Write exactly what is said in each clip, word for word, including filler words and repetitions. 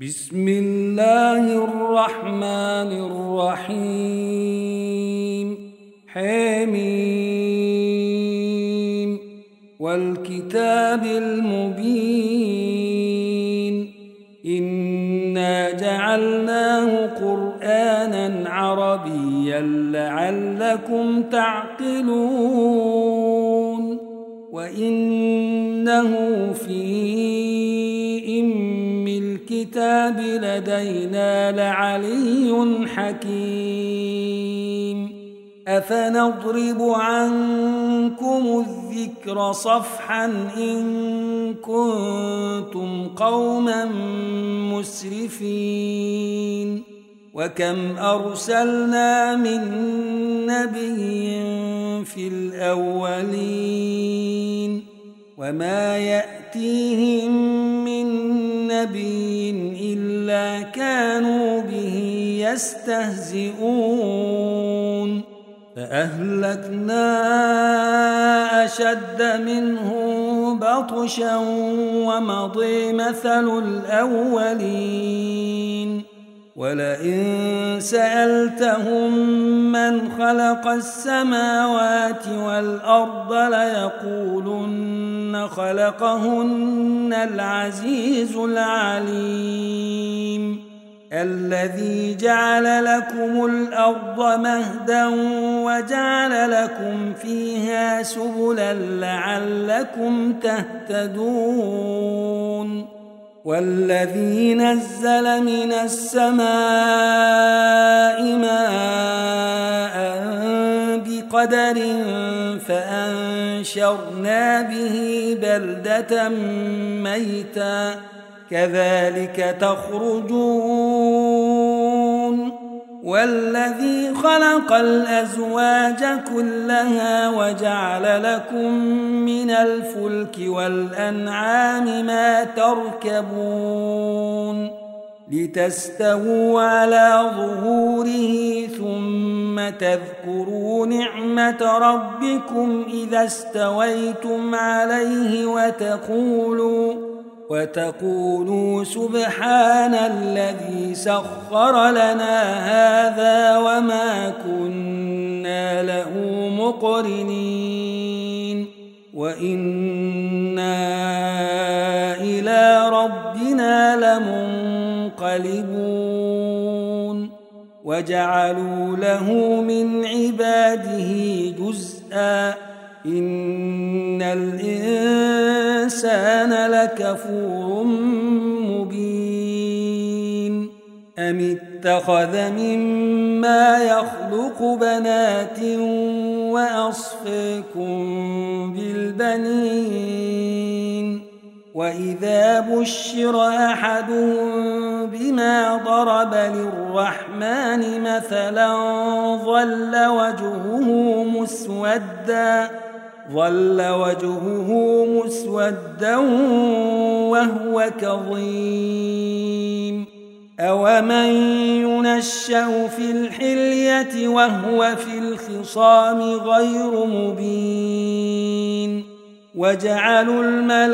بسم الله الرحمن الرحيم حميم والكتاب المبين إنا جعلناه قرآنا عربيا لعلكم تعقلون وإنه في الكتاب لدينا لعلي حكيم أفنضرب عنكم الذكر صفحا إن كنتم قوما مسرفين وكم أرسلنا من نبي في الأولين وما يأتيهم من نبي إلا كانوا به يستهزئون فأهلكنا أشد منهم بطشا ومضي مثل الأولين ولئن سألتهم من خلق السماوات والأرض ليقولن خلقهن العزيز العليم الذي جعل لكم الأرض مهدا وجعل لكم فيها سبلا لعلكم تهتدون والذي نزل من السماء ماء بقدر فأنشرنا به بلدة ميتا كذلك تخرجون والذي خلق الأزواج كلها وجعل لكم من الفلك والأنعام ما تركبون لتستووا على ظهوره ثم تذكروا نعمة ربكم إذا استويتم عليه وتقولوا وتقولوا سبحان الذي سخر لنا هذا وما كنا له مقرنين وإنا إلى ربنا لمنقلبون وجعلوا له من عباده جزءا إن الإنسان لكفور مبين أم اتخذ مما يخلق بنات وأصفاكم بالبنين وإذا بشر أحدهم بما ضرب للرحمن مثلا ظل وجهه مسوداً ظل وجهه مسودا وهو كظيم أومن ينشأ في الحلية وهو في الخصام غير مبين وجعلوا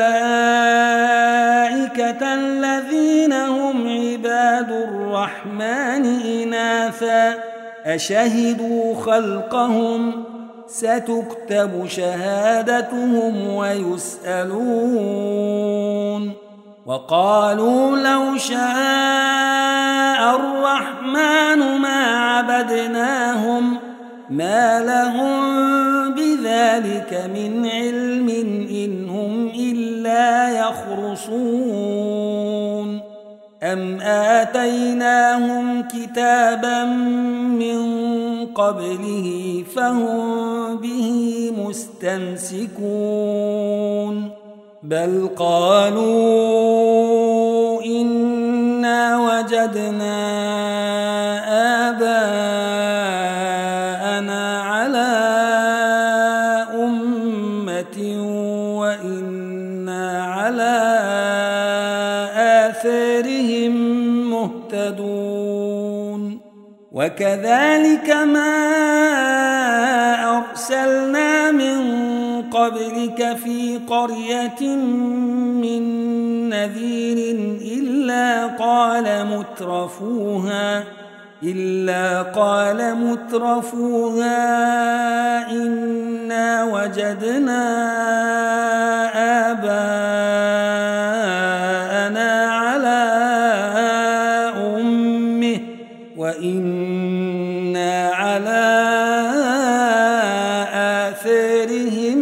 الملائكة الذين هم عباد الرحمن إناثا أشهدوا خلقهم ستكتب شهادتهم ويسألون وقالوا لو شاء الرحمن ما عبدناهم ما لهم بذلك من علم إن هم إلا يخرصون أم آتيناهم كتابا من قبله فهم به مستمسكون بل قالوا إنا وجدنا آباءنا على أمة وإنا على آثارهم مهتدون وكذلك ما أرسلنا من قبلك في قرية من نذير إلا قال مترفوها إلا قال مترفوها إنا وجدنا آباءنا على أمه وإنا على آثارهم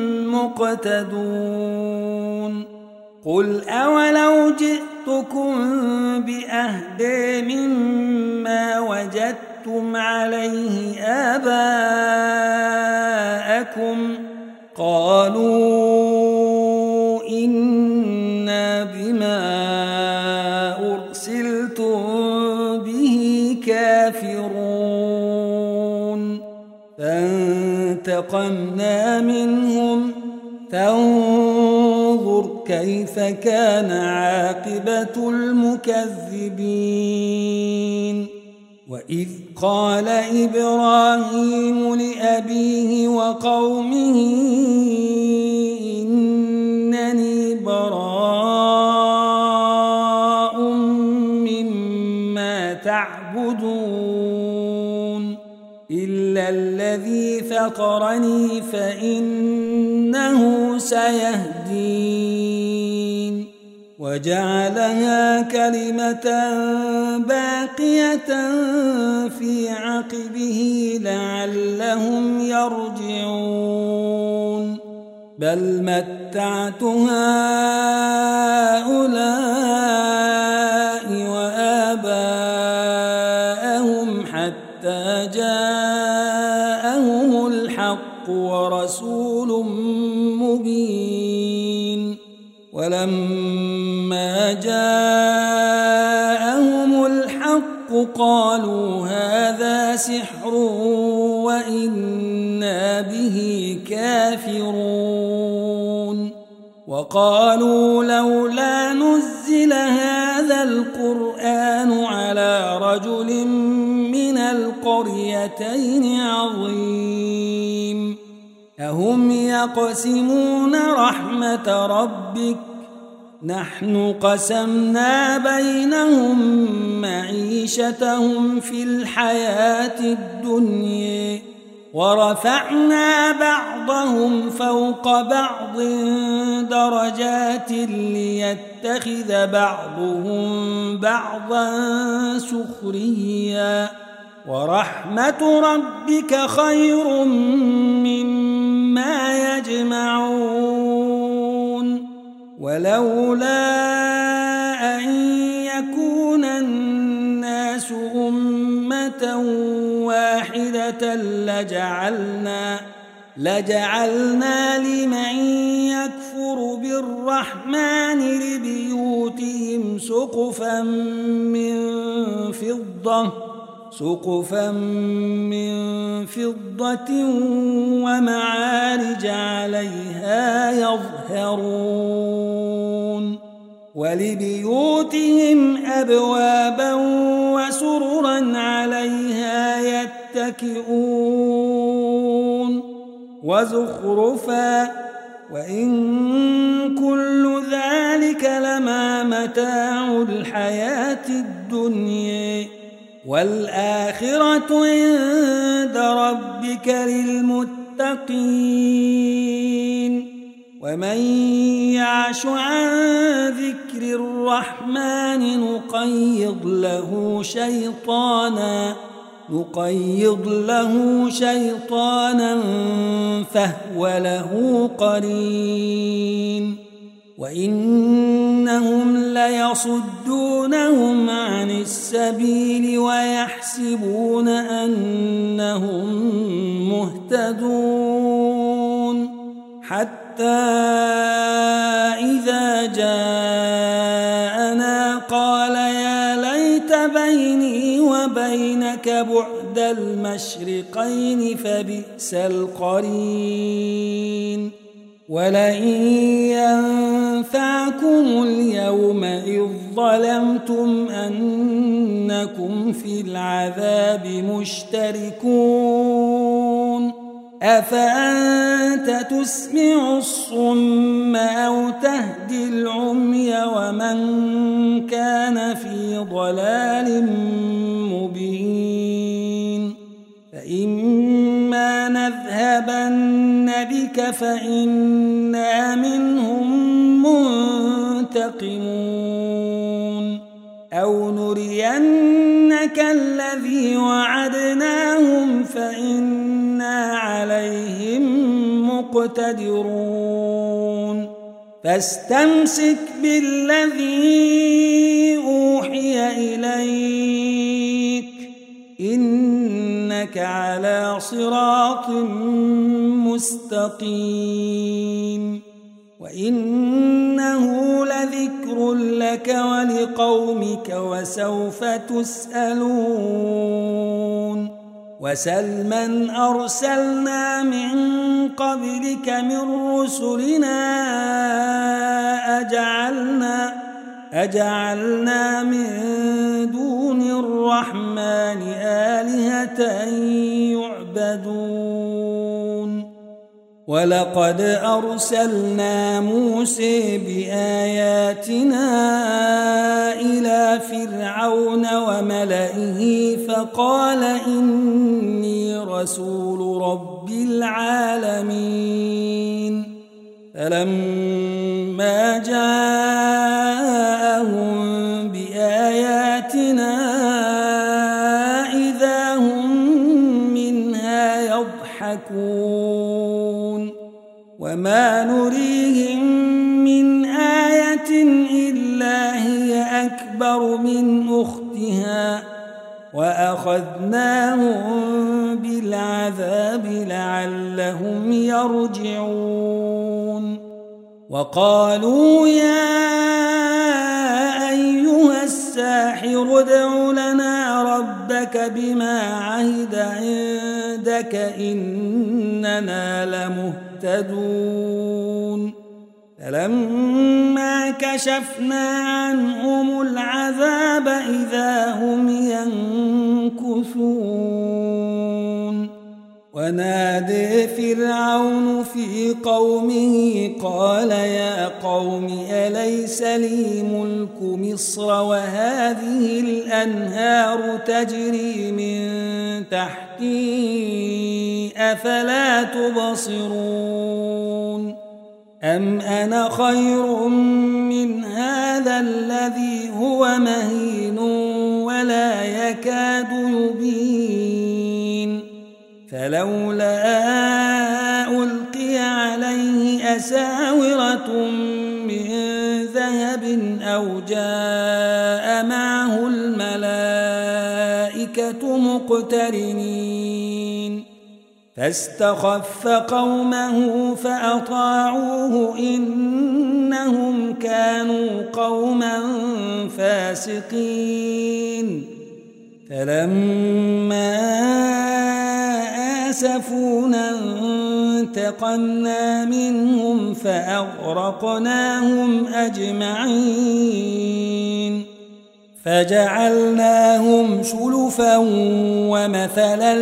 مقتدون قل أولو جئتكم بأهدى مما وجدتم عليه آباءكم قالوا إنا بما أرسلتم به كافرون فانتقمنا منهم فانظر كيف كان عاقبة المكذبين وإذ قال إبراهيم لأبيه وقومه إنني براء مما تعبدون إلا الذي فطرني فإنه سيهدين وجعلها كلمة باقية في عقبه لعلهم يرجعون بل متعت هؤلاء وآباءهم حتى جاءهم الحق ورسول مبين ولما جاءهم الحق قالوا هذا سحر وإنا به كافرون وقالوا لولا نزل هذا القرآن على رجل من القريتين عظيم أهم يقسمون رحمة ربك نحن قسمنا بينهم معيشتهم في الحياة الدنيا ورفعنا بعضهم فوق بعض درجات ليتخذ بعضهم بعضا سخريا ورحمة ربك خير مما يجمعون ولولا أن يكون الناس أمة واحدة لجعلنا لجعلنا لمن يكفر بالرحمن لبيوتهم سقفا من فضة سقفا من فضة ومعارج عليها يظهرون ولبيوتهم أبوابا وسررا عليها يتكئون وزخرفا وإن كل ذلك لما متاع الحياة الدنيا والآخرة عند ربك للمتقين ومن يعش عن ذكر الرحمن نقيض له شيطانا نقيض له شيطانا فهو له قرين وإنهم ليصدونهم عن السبيل ويحسبون أنهم مهتدون حتى إذا جاءنا قال يا ليت بيني وبينك بعد المشرقين فبئس القرين ولئن ينفعكم اليوم إذ ظلمتم أنكم في العذاب مشتركون أفأنت تسمع الصم أو تهدي العمي ومن كان في ضلال مبين فإما نذهبن بك فإنا منهم منتقمون أو نرينك الذي وعدناهم فإنا عليهم مقتدرون فاستمسك بالذي أوحي إليك إنك على صراط مستقيم وإنه لذكر لك ولقومك وسوف تسألون وسل من أرسلنا من قبلك من رسلنا أجعلنا أجعلنا من دون الرحمن آلهة يعبدون ولقد أرسلنا موسى بآياتنا إلى فرعون وملئه فقال إني رسول رب العالمين فلما جاءهم بآياتنا إذا هم منها يضحكون وما نريهم من آية إلا هي أكبر من أختها وأخذناهم بالعذاب لعلهم يرجعون وقالوا يا أيها الساحر ادع لنا ربك بما عهد عندك إننا لمهتدون فلما كشفنا عنهم العذاب إذا هم ينكثون ونادى فرعون في قومه قال يا قوم أليس لي ملك مصر وهذه الأنهار تجري من تحتي أفلا تبصرون أم أنا خير من هذا الذي هو مهين ولا يكاد يبين فلولا ألقي عليه أساورة من ذهب أو جاء معه الملائكة مقترنين فاستخف قومه فأطاعوه إنهم كانوا قوما فاسقين فلما آسفونا انتقمنا منهم فأغرقناهم أجمعين فجعلناهم سلفا ومثلا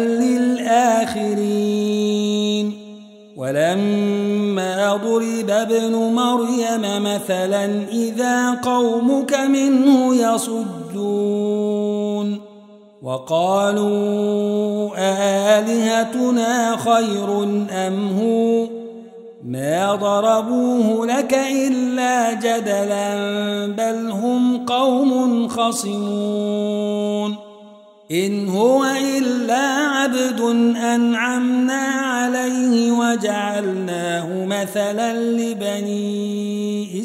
للآخرين ولما ضرب ابن مريم مثلا إذا قومك منه يصدون وقالوا آلهتنا خير أم هو ما ضربوه لك إلا جدلا بل هم قوم خصمون إن هو إلا عبد أنعمنا عليه وجعلناه مثلا لبني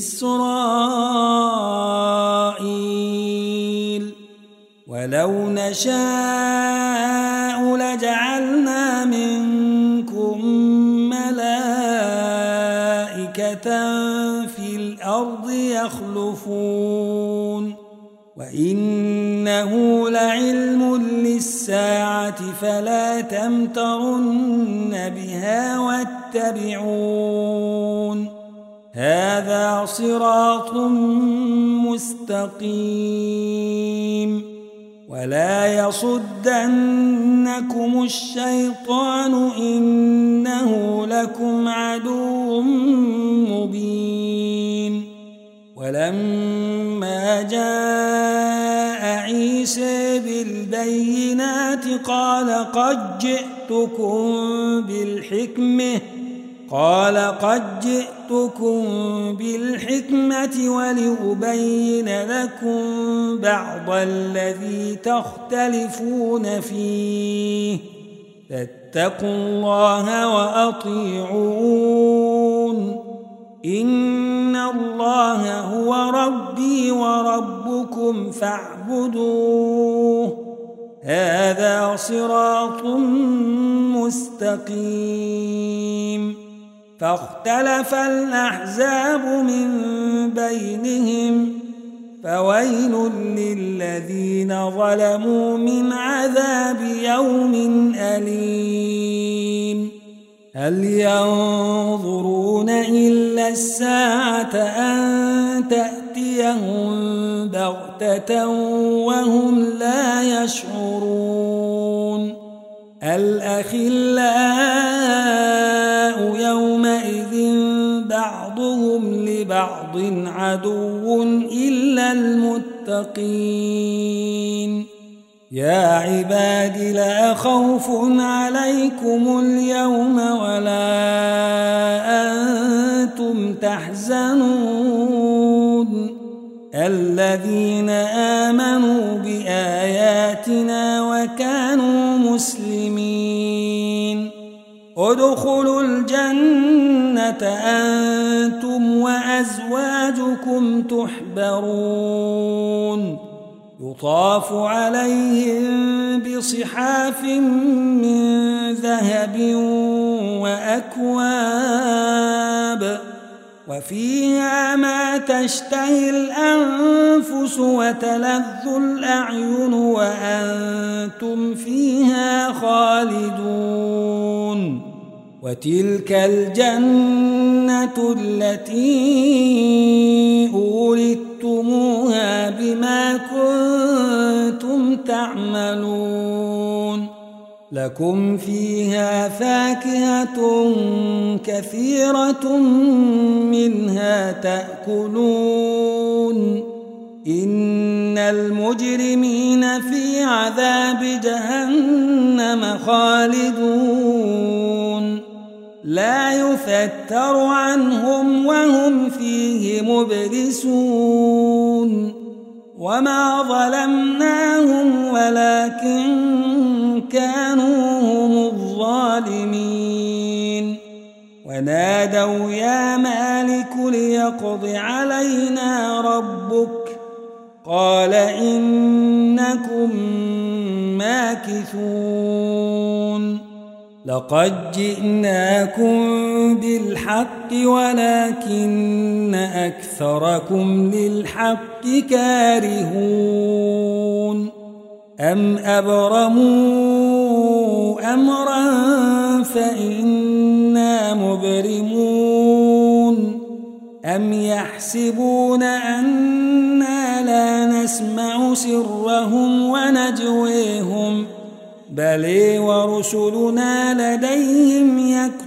إسرائيل ولو نشاء لجعلنا منكم ملائكة في الأرض يخلفون وإنه لعلم للساعة فلا تمترن بها واتبعون هذا صراط مستقيم فلا يصدنكم الشيطان إنه لكم عدو مبين. ولما جاء عيسى بالبينات قال قد جئتكم بالحكمة قال قد جئتكم بالحكمة ولأبين لكم بعض الذي تختلفون فيه فاتقوا الله وأطيعون إن الله هو ربي وربكم فاعبدوه هذا صراط مستقيم. فاختلف الأحزاب من بينهم فويل للذين ظلموا من عذاب يوم أليم. هل ينظرون إلا الساعة أن تأتيهم بغتة وهم لا يشعرون. الأخلاء يومئذ بعضهم لبعض عدو إلا المتقين. يا عباد لا خوف عليكم اليوم ولا أنتم تحزنون الذين آمنوا بآياتنا وكانوا مسلمين. ادخلوا الجنة أنتم وأزواجكم تحبرون يطاف عليهم بصحاف من ذهب وأكواب وفيها ما تشتهي الأنفس وتلذ الأعين وأنتم فيها خالدون. وتلك الجنة التي أورثتموها بما كنتم تعملون لكم فيها فاكهة كثيرة منها تأكلون إن المجرمين في عذاب جهنم خالدون لا يفتر عنهم وهم فيه مبلسون. وما ظلمناهم ولكن كانوا هم الظالمين. ونادوا يا مالك ليقض علينا ربك قال إنكم ماكثون. لقد جئناكم بالحق ولكن أكثركم للحق كارهون. أم أبرموا أمرا فإنا مبرمون أم يحسبون أنا لا نسمع سرهم ونجويهم بل ورسلنا لديهم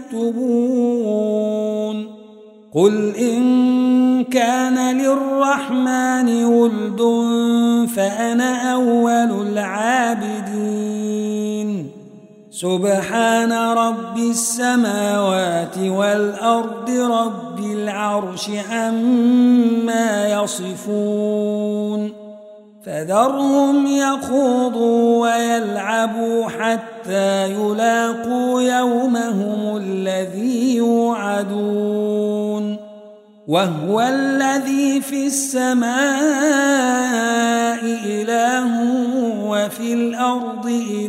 يكتبون. قل إن كان للرحمن ولد فأنا أول العابدين. سبحان رب السماوات والأرض رب العرش عما يصفون. فذرهم يخوضوا ويلعبوا حتى يلاقوا يومهم الذي يوعدون. وهو الذي في السماء إله وفي الأرض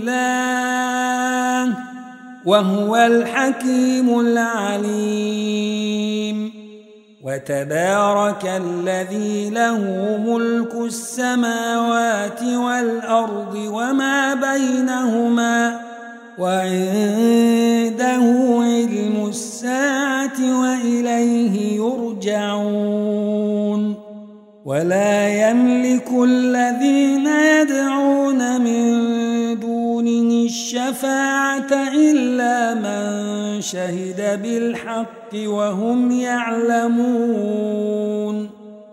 إله وهو الحكيم العليم. وتبارك الذي له ملك السماوات والأرض وما بينهما وعنده علم الساعة وإليه يرجعون. ولا يملك الذين يدعون من الشفاعة إلا من شهد بالحق وهم يعلمون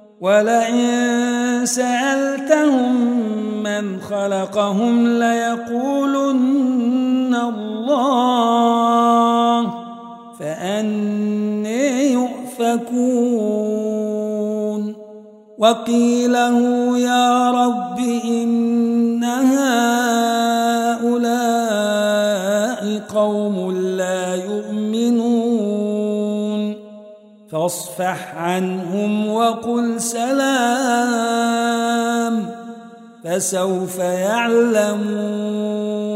ولئن سألتهم من خلقهم ليقولن الله فأنى يؤفكون وقيله يا رب إن هؤلاء قوم لا يؤمنون فاصفح عنهم وقل سلام فسوف يعلمون